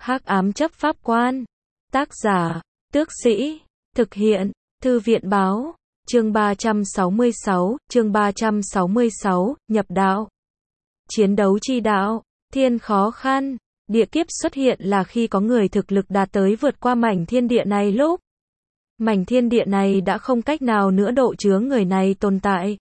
Hắc ám chấp pháp quan. Tác giả, Tước Sĩ. Thực hiện, Thư viện báo. Chương 366, nhập đạo. Chiến đấu chi đạo, thiên khó khăn. Địa kiếp xuất hiện là khi có người thực lực đạt tới vượt qua mảnh thiên địa này lúc. Mảnh thiên địa này đã không cách nào nữa độ chứa người này tồn tại.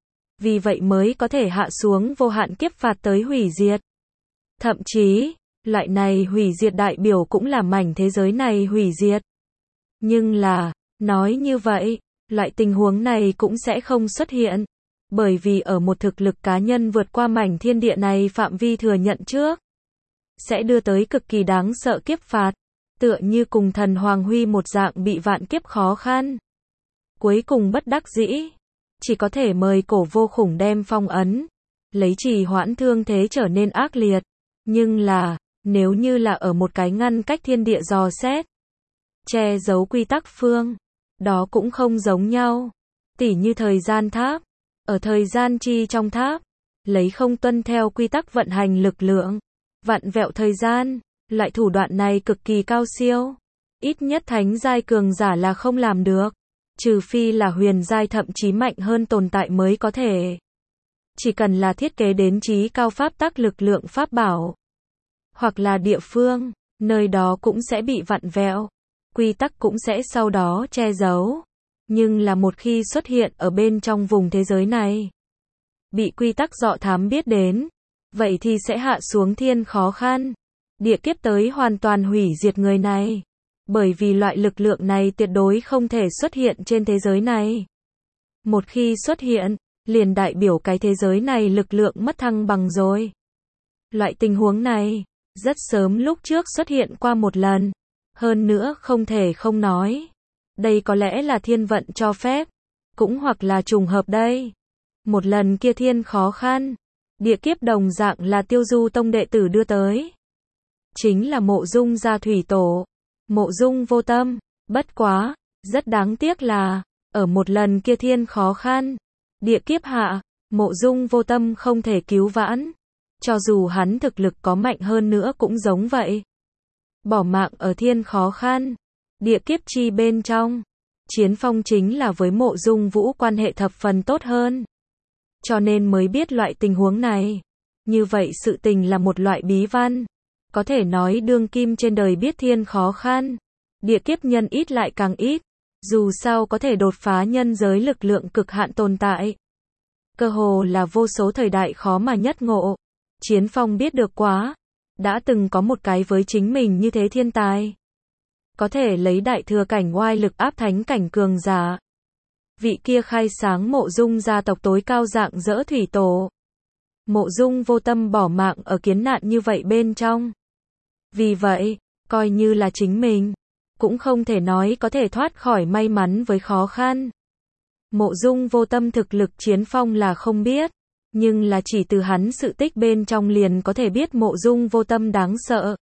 Vì vậy mới có thể hạ xuống vô hạn kiếp phạt tới hủy diệt. Thậm chí, loại này hủy diệt đại biểu cũng là mảnh thế giới này hủy diệt. Nhưng là, nói như vậy, loại tình huống này cũng sẽ không xuất hiện. Bởi vì ở một thực lực cá nhân vượt qua mảnh thiên địa này phạm vi thừa nhận trước, sẽ đưa tới cực kỳ đáng sợ kiếp phạt, tựa như cùng thần Hoàng Huy một dạng bị vạn kiếp khó khăn. Cuối cùng bất đắc dĩ, chỉ có thể mời Cổ Vô Khủng đem phong ấn, lấy trì hoãn thương thế trở nên ác liệt. Nhưng là, nếu như là ở một cái ngăn cách thiên địa dò xét, che giấu quy tắc phương, đó cũng không giống nhau. Tỉ như thời gian tháp, ở thời gian chi trong tháp, lấy không tuân theo quy tắc vận hành lực lượng, vặn vẹo thời gian, loại thủ đoạn này cực kỳ cao siêu. Ít nhất thánh giai cường giả là không làm được, trừ phi là huyền giai thậm chí mạnh hơn tồn tại mới có thể. Chỉ cần là thiết kế đến trí cao pháp tắc lực lượng pháp bảo, hoặc là địa phương, nơi đó cũng sẽ bị vặn vẹo, quy tắc cũng sẽ sau đó che giấu. Nhưng là một khi xuất hiện ở bên trong vùng thế giới này, bị quy tắc dọ thám biết đến, vậy thì sẽ hạ xuống thiên khó khăn, địa kiếp tới hoàn toàn hủy diệt người này. Bởi vì loại lực lượng này tuyệt đối không thể xuất hiện trên thế giới này. Một khi xuất hiện, liền đại biểu cái thế giới này lực lượng mất thăng bằng rồi. Loại tình huống này, rất sớm lúc trước xuất hiện qua một lần. Hơn nữa không thể không nói, đây có lẽ là thiên vận cho phép, cũng hoặc là trùng hợp đây. Một lần kia thiên khó khăn, địa kiếp đồng dạng là Tiêu Du Tông đệ tử đưa tới. Chính là Mộ Dung gia thủy tổ, Mộ Dung Vô Tâm. Bất quá, rất đáng tiếc là, ở một lần kia thiên khó khăn, địa kiếp hạ, Mộ Dung Vô Tâm không thể cứu vãn. Cho dù hắn thực lực có mạnh hơn nữa cũng giống vậy. Bỏ mạng ở thiên khó khăn, địa kiếp chi bên trong. Chiến Phong chính là với Mộ Dung Vũ quan hệ thập phần tốt hơn, cho nên mới biết loại tình huống này. Như vậy sự tình là một loại bí văn. Có thể nói đương kim trên đời biết thiên khó khăn, địa kiếp nhân ít lại càng ít. Dù sao có thể đột phá nhân giới lực lượng cực hạn tồn tại, cơ hồ là vô số thời đại khó mà nhất ngộ. Chiến Phong biết được quá, đã từng có một cái với chính mình như thế thiên tài, có thể lấy đại thừa cảnh oai lực áp thánh cảnh cường giả. Vị kia khai sáng Mộ Dung gia tộc tối cao dạng dỡ thủy tổ. Mộ Dung Vô Tâm bỏ mạng ở kiến nạn như vậy bên trong. Vì vậy, coi như là chính mình, cũng không thể nói có thể thoát khỏi may mắn với khó khăn. Mộ Dung Vô Tâm thực lực Chiến Phong là không biết, nhưng là chỉ từ hắn sự tích bên trong liền có thể biết Mộ Dung Vô Tâm đáng sợ.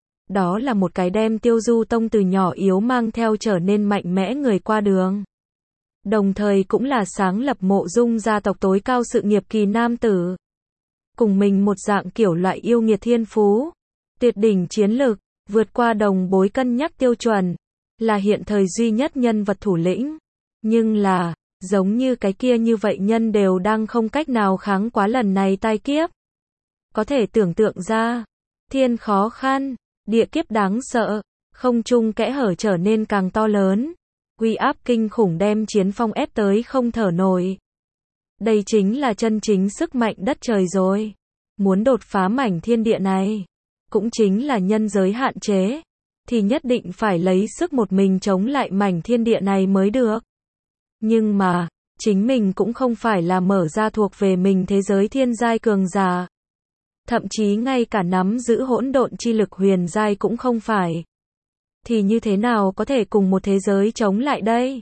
Đó là một cái đem Tiêu Du Tông từ nhỏ yếu mang theo trở nên mạnh mẽ người qua đường. Đồng thời cũng là sáng lập Mộ Dung gia tộc tối cao sự nghiệp kỳ nam tử. Cùng mình một dạng kiểu loại yêu nghiệt thiên phú, tuyệt đỉnh chiến lực, vượt qua đồng bối cân nhắc tiêu chuẩn, là hiện thời duy nhất nhân vật thủ lĩnh. Nhưng là, giống như cái kia như vậy nhân đều đang không cách nào kháng quá lần này tai kiếp. Có thể tưởng tượng ra, thiên khó khăn, địa kiếp đáng sợ, không trung kẽ hở trở nên càng to lớn. Uy áp kinh khủng đem Chiến Phong ép tới không thở nổi. Đây chính là chân chính sức mạnh đất trời rồi. Muốn đột phá mảnh thiên địa này, cũng chính là nhân giới hạn chế, thì nhất định phải lấy sức một mình chống lại mảnh thiên địa này mới được. Nhưng mà, chính mình cũng không phải là mở ra thuộc về mình thế giới thiên giai cường giả. Thậm chí ngay cả nắm giữ hỗn độn chi lực huyền giai cũng không phải. Thì như thế nào có thể cùng một thế giới chống lại đây?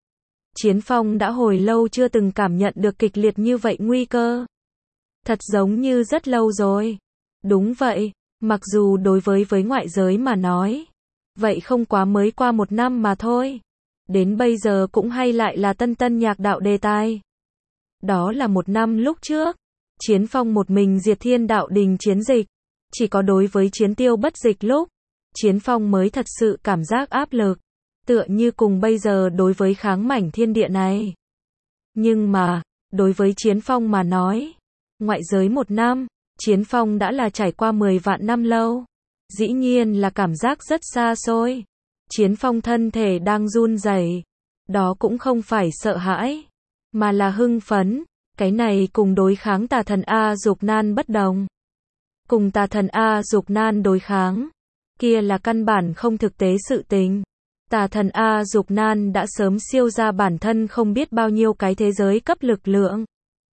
Chiến Phong đã hồi lâu chưa từng cảm nhận được kịch liệt như vậy nguy cơ. Thật giống như rất lâu rồi. Đúng vậy, mặc dù đối với ngoại giới mà nói, vậy không quá mới qua một năm mà thôi. Đến bây giờ cũng hay lại là tân nhạc đạo đề tài. Đó là một năm lúc trước, Chiến Phong một mình diệt thiên đạo đình chiến dịch. Chỉ có đối với chiến tiêu bất dịch lúc, Chiến Phong mới thật sự cảm giác áp lực, tựa như cùng bây giờ đối với kháng mảnh thiên địa này. Nhưng mà, đối với Chiến Phong mà nói, ngoại giới 1 năm, Chiến Phong đã là trải qua 10 vạn năm lâu. Dĩ nhiên là cảm giác rất xa xôi. Chiến Phong thân thể đang run rẩy, đó cũng không phải sợ hãi, mà là hưng phấn. Cái này cùng đối kháng tà thần A Dục Nan bất đồng. Cùng tà thần A Dục Nan đối kháng, kia là căn bản không thực tế sự tình. Tà thần A Dục Nan đã sớm siêu ra bản thân không biết bao nhiêu cái thế giới cấp lực lượng.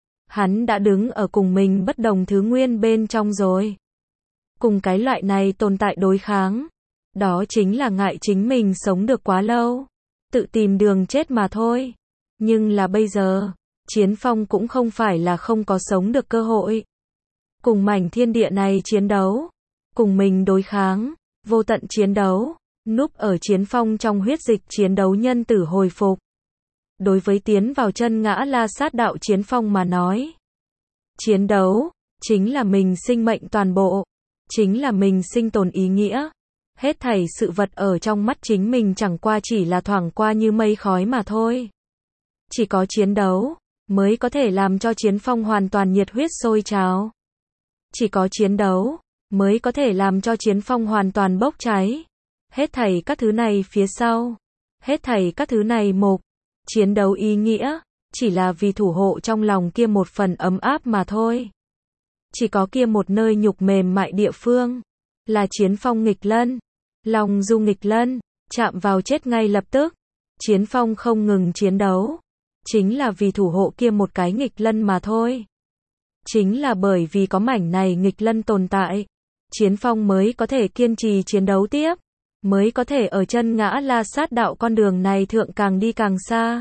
Hắn đã đứng ở cùng mình bất đồng thứ nguyên bên trong rồi. Cùng cái loại này tồn tại đối kháng, đó chính là ngại chính mình sống được quá lâu, tự tìm đường chết mà thôi. Nhưng là bây giờ, Chiến Phong cũng không phải là không có sống được cơ hội. Cùng mảnh thiên địa này chiến đấu, cùng mình đối kháng, vô tận chiến đấu, núp ở Chiến Phong trong huyết dịch chiến đấu nhân tử hồi phục. Đối với tiến vào chân ngã La Sát đạo Chiến Phong mà nói, chiến đấu chính là mình sinh mệnh toàn bộ, chính là mình sinh tồn ý nghĩa. Hết thảy sự vật ở trong mắt chính mình chẳng qua chỉ là thoảng qua như mây khói mà thôi. Chỉ có chiến đấu mới có thể làm cho Chiến Phong hoàn toàn nhiệt huyết sôi trào. Chỉ có chiến đấu mới có thể làm cho Chiến Phong hoàn toàn bốc cháy. Hết thảy các thứ này phía sau, hết thảy các thứ này chiến đấu ý nghĩa, chỉ là vì thủ hộ trong lòng kia một phần ấm áp mà thôi. Chỉ có kia một nơi nhục mềm mại địa phương, là Chiến Phong nghịch lân, lòng du nghịch lân, chạm vào chết ngay lập tức. Chiến Phong không ngừng chiến đấu, chính là vì thủ hộ kia một cái nghịch lân mà thôi. Chính là bởi vì có mảnh này nghịch lân tồn tại, Chiến Phong mới có thể kiên trì chiến đấu tiếp, mới có thể ở chân ngã La Sát đạo con đường này thượng càng đi càng xa,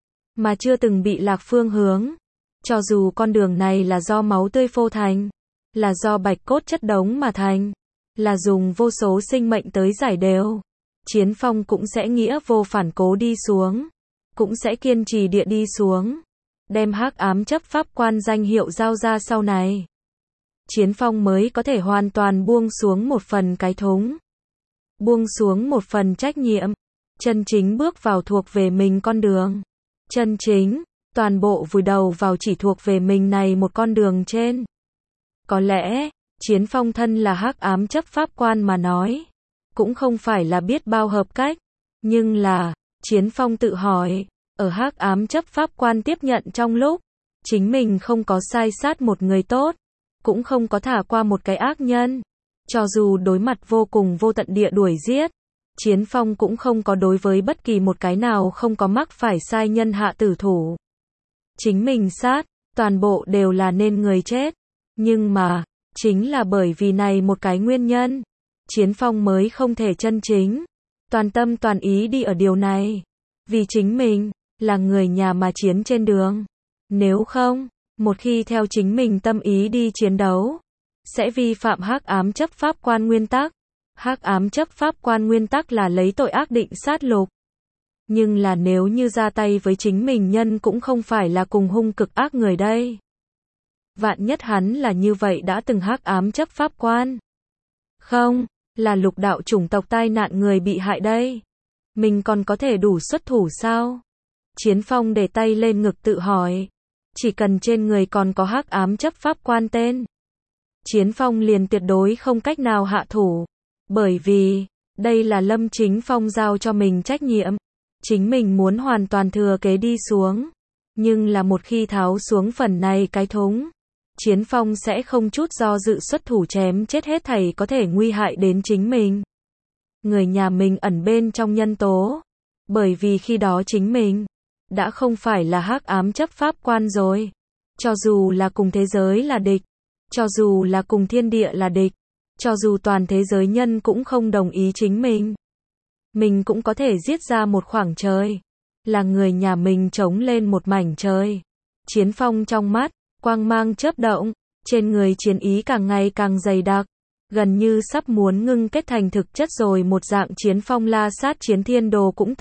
mà chưa từng bị lạc phương hướng. Cho dù con đường này là do máu tươi phô thành, là do bạch cốt chất đống mà thành, là dùng vô số sinh mệnh tới giải đều, Chiến Phong cũng sẽ nghĩa vô phản cố đi xuống, cũng sẽ kiên trì địa đi xuống, đem hắc ám chấp pháp quan danh hiệu giao ra sau này. Chiến Phong mới có thể hoàn toàn buông xuống một phần cái thúng, buông xuống một phần trách nhiệm, chân chính bước vào thuộc về mình con đường. Chân chính, toàn bộ vùi đầu vào chỉ thuộc về mình này một con đường trên. Có lẽ, Chiến Phong thân là hắc ám chấp pháp quan mà nói, cũng không phải là biết bao hợp cách, nhưng là, Chiến Phong tự hỏi, ở hắc ám chấp pháp quan tiếp nhận trong lúc, chính mình không có sai sát một người tốt, cũng không có thả qua một cái ác nhân. Cho dù đối mặt vô cùng vô tận địa đuổi giết, Chiến Phong cũng không có đối với bất kỳ một cái nào không có mắc phải sai nhân hạ tử thủ. Chính mình sát, toàn bộ đều là nên người chết. Nhưng mà, chính là bởi vì này một cái nguyên nhân, Chiến Phong mới không thể chân chính, toàn tâm toàn ý đi ở điều này. Vì chính mình, là người nhà mà chiến trên đường. Nếu không, một khi theo chính mình tâm ý đi chiến đấu, sẽ vi phạm hắc ám chấp pháp quan nguyên tắc. Hắc ám chấp pháp quan nguyên tắc là lấy tội ác định sát lục. Nhưng là nếu như ra tay với chính mình nhân cũng không phải là cùng hung cực ác người đây. Vạn nhất hắn là như vậy đã từng hắc ám chấp pháp quan. Không, là lục đạo chủng tộc tai nạn người bị hại đây. Mình còn có thể đủ xuất thủ sao? Chiến Phong để tay lên ngực tự hỏi. Chỉ cần trên người còn có hắc ám chấp pháp quan tên, Chiến Phong liền tuyệt đối không cách nào hạ thủ. Bởi vì, đây là Lâm Chính Phong giao cho mình trách nhiệm. Chính mình muốn hoàn toàn thừa kế đi xuống. Nhưng là một khi tháo xuống phần này cái thúng, Chiến Phong sẽ không chút do dự xuất thủ chém chết hết thảy có thể nguy hại đến chính mình. Người nhà mình ẩn bên trong nhân tố. Bởi vì khi đó chính mình đã không phải là hắc ám chấp pháp quan rồi. Cho dù là cùng thế giới là địch, cho dù là cùng thiên địa là địch, cho dù toàn thế giới nhân cũng không đồng ý chính mình cũng có thể giết ra một khoảng trời, là người nhà mình chống lên một mảnh trời. Chiến Phong trong mắt, quang mang chớp động, trên người chiến ý càng ngày càng dày đặc, gần như sắp muốn ngưng kết thành thực chất rồi. Một dạng Chiến Phong La Sát chiến thiên đồ cũng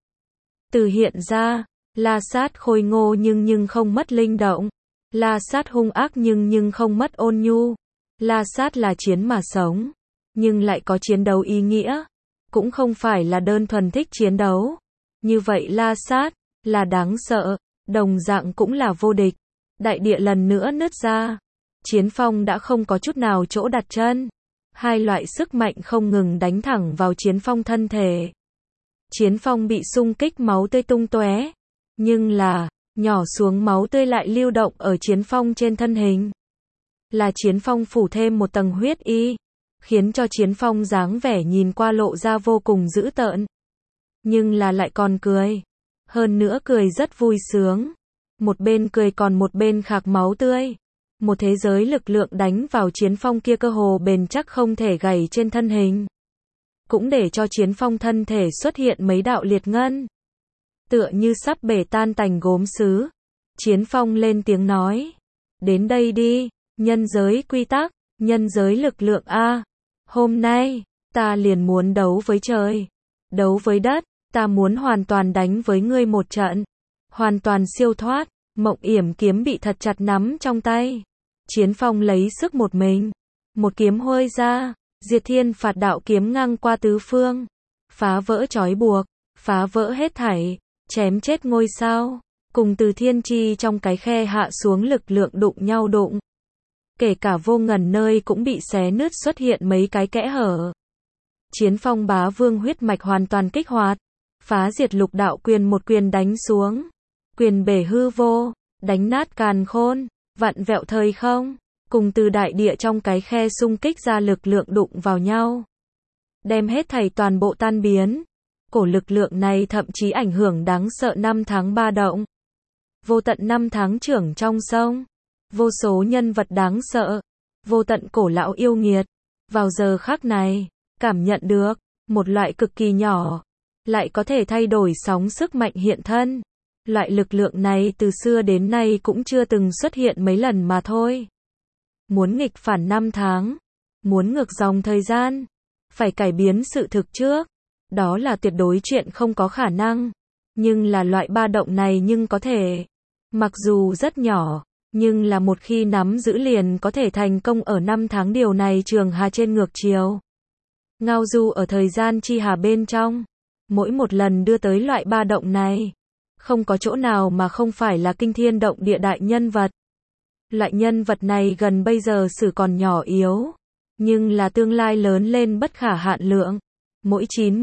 từ hiện ra. La Sát khôi ngô nhưng không mất linh động, La Sát hung ác nhưng không mất ôn nhu, La Sát là chiến mà sống, nhưng lại có chiến đấu ý nghĩa, cũng không phải là đơn thuần thích chiến đấu. Như vậy La Sát, là đáng sợ, đồng dạng cũng là vô địch. Đại địa lần nữa nứt ra. Chiến Phong đã không có chút nào chỗ đặt chân. Hai loại sức mạnh không ngừng đánh thẳng vào Chiến Phong thân thể. Chiến Phong bị xung kích máu tươi tung tóe, nhưng là, nhỏ xuống máu tươi lại lưu động ở Chiến Phong trên thân hình. Là Chiến Phong phủ thêm một tầng huyết y, khiến cho Chiến Phong dáng vẻ nhìn qua lộ ra vô cùng dữ tợn. Nhưng là lại còn cười. Hơn nữa cười rất vui sướng. Một bên cười còn một bên khạc máu tươi. Một thế giới lực lượng đánh vào Chiến Phong kia cơ hồ bền chắc không thể gãy trên thân hình. Cũng để cho Chiến Phong thân thể xuất hiện mấy đạo liệt ngân. Tựa như sắp bể tan tành gốm sứ. Chiến Phong lên tiếng nói. Đến đây đi, nhân giới quy tắc, nhân giới lực lượng A. Hôm nay, ta liền muốn đấu với trời, đấu với đất, ta muốn hoàn toàn đánh với ngươi một trận. Hoàn toàn siêu thoát, Mộng Yểm kiếm bị thật chặt nắm trong tay. Chiến Phong lấy sức một mình. Một kiếm huôi ra, Diệt Thiên Phạt Đạo kiếm ngang qua tứ phương. Phá vỡ trói buộc, phá vỡ hết thảy, chém chết ngôi sao. Cùng từ thiên chi trong cái khe hạ xuống lực lượng đụng nhau đụng. Kể cả vô ngần nơi cũng bị xé nứt xuất hiện mấy cái kẽ hở. Chiến Phong Bá Vương huyết mạch hoàn toàn kích hoạt. Phá diệt lục đạo quyền một quyền đánh xuống. Quyền bể hư vô, đánh nát càn khôn, vặn vẹo thời không. Cùng từ đại địa trong cái khe xung kích ra lực lượng đụng vào nhau. Đem hết thảy toàn bộ tan biến. Cổ lực lượng này thậm chí ảnh hưởng đáng sợ năm tháng ba động. Vô tận năm tháng trưởng trong sông. Vô số nhân vật đáng sợ. Vô tận cổ lão yêu nghiệt. Vào giờ khắc này, cảm nhận được, một loại cực kỳ nhỏ, lại có thể thay đổi sóng sức mạnh hiện thân. Loại lực lượng này từ xưa đến nay cũng chưa từng xuất hiện mấy lần mà thôi. Muốn nghịch phản năm tháng, muốn ngược dòng thời gian, phải cải biến sự thực trước. Đó là tuyệt đối chuyện không có khả năng. Nhưng là loại ba động này nhưng có thể. Mặc dù rất nhỏ, nhưng là một khi nắm giữ liền có thể thành công ở năm tháng điều này trường hà trên ngược chiều. Ngao du ở thời gian chi hà bên trong. Mỗi một lần đưa tới loại ba động này. Không có chỗ nào mà không phải là kinh thiên động địa đại nhân vật. Loại nhân vật này gần bây giờ sử còn nhỏ yếu. Nhưng là tương lai lớn lên bất khả hạn lượng. Mỗi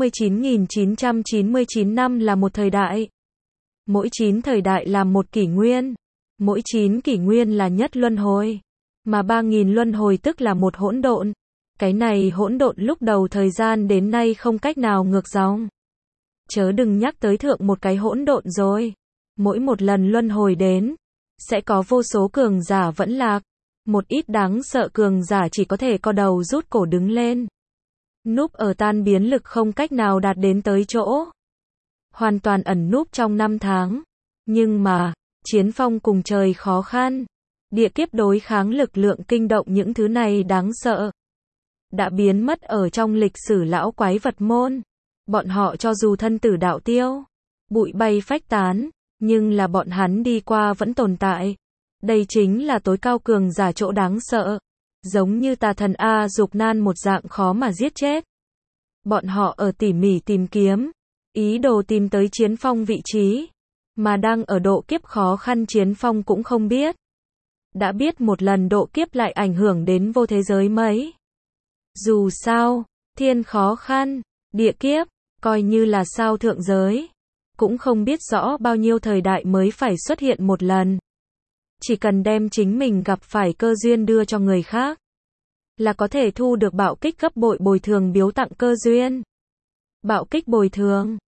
99.999 năm là một thời đại. Mỗi 9 thời đại là một kỷ nguyên. Mỗi 9 kỷ nguyên là nhất luân hồi. Mà 3.000 luân hồi tức là một hỗn độn. Cái này hỗn độn lúc đầu thời gian đến nay không cách nào ngược dòng. Chớ đừng nhắc tới thượng một cái hỗn độn rồi. Mỗi một lần luân hồi đến, sẽ có vô số cường giả vẫn lạc. Một ít đáng sợ cường giả chỉ có thể co đầu rút cổ đứng lên. Núp ở tan biến lực không cách nào đạt đến tới chỗ. Hoàn toàn ẩn núp trong năm tháng. Nhưng mà, Chiến Phong cùng trời khó khăn. Địa kiếp đối kháng lực lượng kinh động những thứ này đáng sợ. Đã biến mất ở trong lịch sử lão quái vật môn. Bọn họ cho dù thân tử đạo tiêu, bụi bay phách tán, nhưng là bọn hắn đi qua vẫn tồn tại. Đây chính là tối cao cường giả chỗ đáng sợ. Giống như tà thần A Dục Nan một dạng khó mà giết chết. Bọn họ ở tỉ mỉ tìm kiếm, ý đồ tìm tới Chiến Phong vị trí. Mà đang ở độ kiếp khó khăn Chiến Phong cũng không biết. Đã biết một lần độ kiếp lại ảnh hưởng đến vô thế giới mấy. Dù sao, thiên khó khăn, địa kiếp, coi như là sao thượng giới. Cũng không biết rõ bao nhiêu thời đại mới phải xuất hiện một lần. Chỉ cần đem chính mình gặp phải cơ duyên đưa cho người khác. Là có thể thu được bạo kích gấp bội bồi thường biếu tặng cơ duyên. Bạo kích bồi thường.